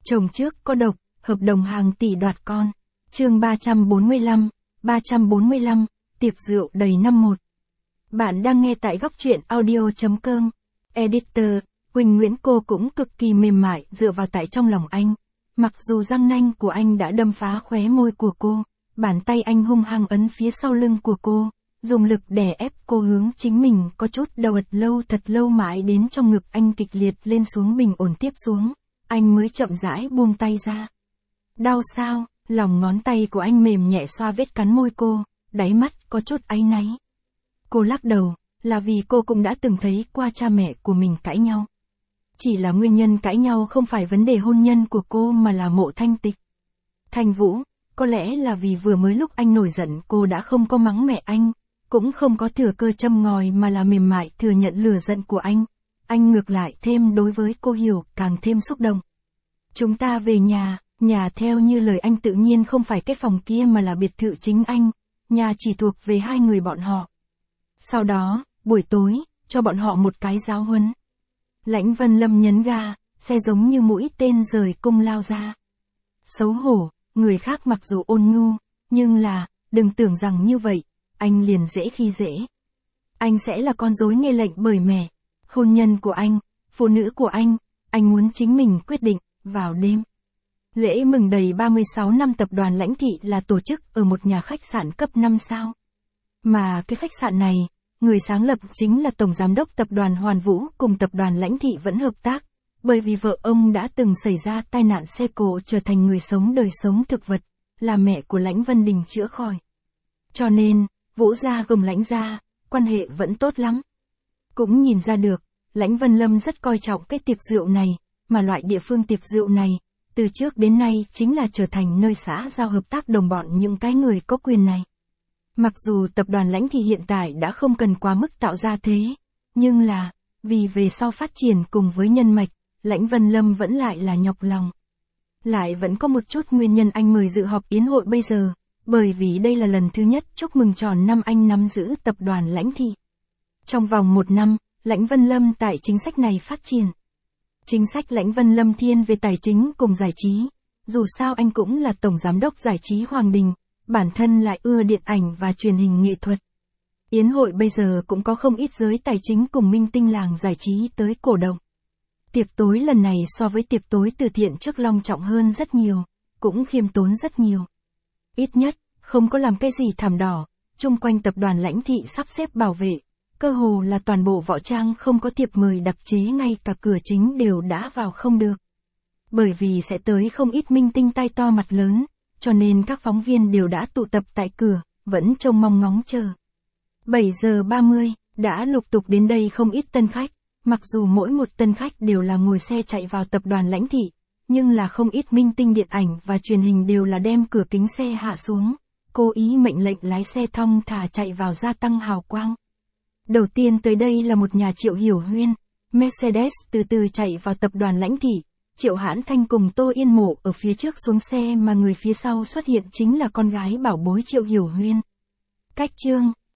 Chồng trước có độc, hợp đồng hàng tỷ đoạt con. Chương 345, tiệc rượu đầy năm một. Bạn đang nghe tại góc truyện audio.com. Editor, Quỳnh Nguyễn. Cô cũng cực kỳ mềm mại dựa vào tại trong lòng anh. Mặc dù răng nanh của anh đã đâm phá khóe môi của cô, bàn tay anh hung hăng ấn phía sau lưng của cô, dùng lực đè ép cô hướng chính mình có chút đau ật lâu thật lâu mãi đến trong ngực anh kịch liệt lên xuống bình ổn tiếp xuống, anh mới chậm rãi buông tay ra. Đau sao? Lòng ngón tay của anh mềm nhẹ xoa vết cắn môi cô, đáy mắt có chút áy náy. Cô lắc đầu, là vì cô cũng đã từng thấy qua cha mẹ của mình cãi nhau. Chỉ là nguyên nhân cãi nhau không phải vấn đề hôn nhân của cô mà là Mộ Thanh Tịch. Thanh Vũ, có lẽ là vì vừa mới lúc anh nổi giận cô đã không có mắng mẹ anh, cũng không có thừa cơ châm ngòi mà là mềm mại thừa nhận lửa giận của anh. Anh ngược lại thêm đối với cô hiểu càng thêm xúc động. Chúng ta về nhà. Nhà theo như lời anh tự nhiên không phải cái phòng kia mà là biệt thự chính anh, nhà chỉ thuộc về hai người bọn họ. Sau đó, buổi tối, cho bọn họ một cái giáo huấn. Lãnh Vân Lâm nhấn ga, xe giống như mũi tên rời cung lao ra. Xấu hổ, người khác mặc dù ôn nhu, nhưng là, đừng tưởng rằng như vậy, anh liền dễ khi dễ. Anh sẽ là con rối nghe lệnh bởi mẹ, hôn nhân của anh, phụ nữ của anh muốn chính mình quyết định, vào đêm. Lễ mừng đầy 36 năm tập đoàn Lãnh Thị là tổ chức ở một nhà khách sạn cấp 5 sao. Mà cái khách sạn này, người sáng lập chính là Tổng Giám đốc Tập đoàn Hoàn Vũ cùng Tập đoàn Lãnh Thị vẫn hợp tác, bởi vì vợ ông đã từng xảy ra tai nạn xe cộ trở thành người sống đời sống thực vật, là mẹ của Lãnh Vân Đình chữa khỏi. Cho nên, Vũ gia gồm Lãnh gia, quan hệ vẫn tốt lắm. Cũng nhìn ra được, Lãnh Vân Lâm rất coi trọng cái tiệc rượu này, mà loại địa phương tiệc rượu này, từ trước đến nay chính là trở thành nơi xã giao hợp tác đồng bọn những cái người có quyền này. Mặc dù tập đoàn Lãnh Thị hiện tại đã không cần quá mức tạo ra thế, nhưng là, vì về sau phát triển cùng với nhân mạch, Lãnh Vân Lâm vẫn lại là nhọc lòng. Lại vẫn có một chút nguyên nhân anh mời dự họp yến hội bây giờ, bởi vì đây là lần thứ nhất chúc mừng tròn năm anh nắm giữ tập đoàn Lãnh Thị. Trong vòng 1 năm, Lãnh Vân Lâm tại chính sách này phát triển. Chính sách Lãnh Vân Lâm thiên về tài chính cùng giải trí, dù sao anh cũng là tổng giám đốc giải trí Hoàng Đình, bản thân lại ưa điện ảnh và truyền hình nghệ thuật. Yến hội bây giờ cũng có không ít giới tài chính cùng minh tinh làng giải trí tới cổ động. Tiệc tối lần này so với tiệc tối từ thiện trước long trọng hơn rất nhiều, cũng khiêm tốn rất nhiều. Ít nhất, không có làm cái gì thảm đỏ, chung quanh tập đoàn Lãnh Thị sắp xếp bảo vệ. Cơ hồ là toàn bộ võ trang không có thiệp mời đặc chế, ngay cả cửa chính đều đã vào không được. Bởi vì sẽ tới không ít minh tinh tai to mặt lớn, cho nên các phóng viên đều đã tụ tập tại cửa, vẫn trông mong ngóng chờ. 7 giờ 30, đã lục tục đến đây không ít tân khách, mặc dù mỗi một tân khách đều là ngồi xe chạy vào tập đoàn Lãnh Thị, nhưng là không ít minh tinh điện ảnh và truyền hình đều là đem cửa kính xe hạ xuống, cố ý mệnh lệnh lái xe thong thả chạy vào gia tăng hào quang. Đầu tiên tới đây là một nhà Triệu Hiểu Huyên, Mercedes từ từ chạy vào tập đoàn Lãnh Thị, Triệu Hãn Thanh cùng Tô Yên Mộ ở phía trước xuống xe mà người phía sau xuất hiện chính là con gái bảo bối Triệu Hiểu Huyên. Cách chương,